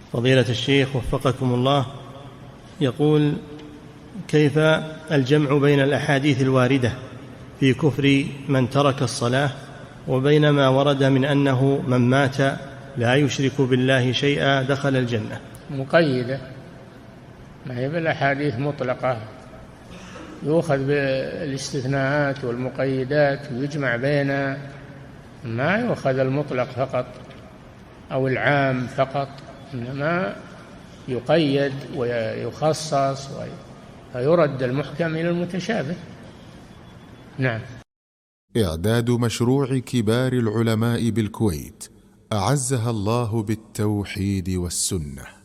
فضيلة الشيخ وفقكم الله، يقول: كيف الجمع بين الأحاديث الواردة في كفر من ترك الصلاة وبين ما ورد من أنه من مات لا يشرك بالله شيئا دخل الجنة؟ مقيدة، ما هي بالأحاديث مطلقة، يؤخذ بالاستثناءات والمقيدات ويجمع بينها، ما يؤخذ المطلق فقط أو العام فقط، إنما يقيد ويخصص ويرد المحكم إلى المتشابه. نعم. إعداد مشروع كبار العلماء بالكويت أعزها الله بالتوحيد والسنة.